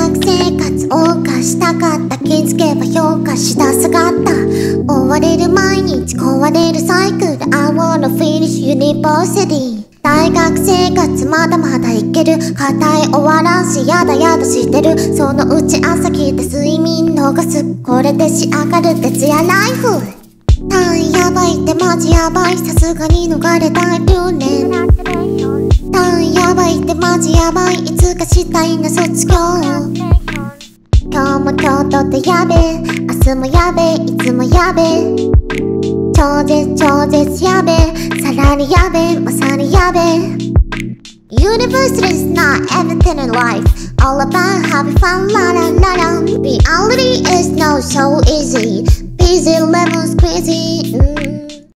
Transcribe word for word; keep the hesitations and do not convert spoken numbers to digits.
学生活謳歌したかった。気づけば評価した下がった。追われる毎日壊れるサイクル。 I wanna finish university。 大学生活まだまだいける。硬い終わらんしやだやだしてる。そのうち朝来て睡眠逃す。これで仕上がる徹夜ライフ。単位やばいってマジやばい。さすがに逃れたい留年。単位やばいってマジやばい。いつかしたいな卒業。今日も今日とってやべえ。明日もやべえ。いつもやべえ。超絶超絶やべえ。さらにやべえ。まさにやべえ。University is not everything in life. All about having fun, la la la la. Reality is not so easy. Busy lemons crazy. Mm.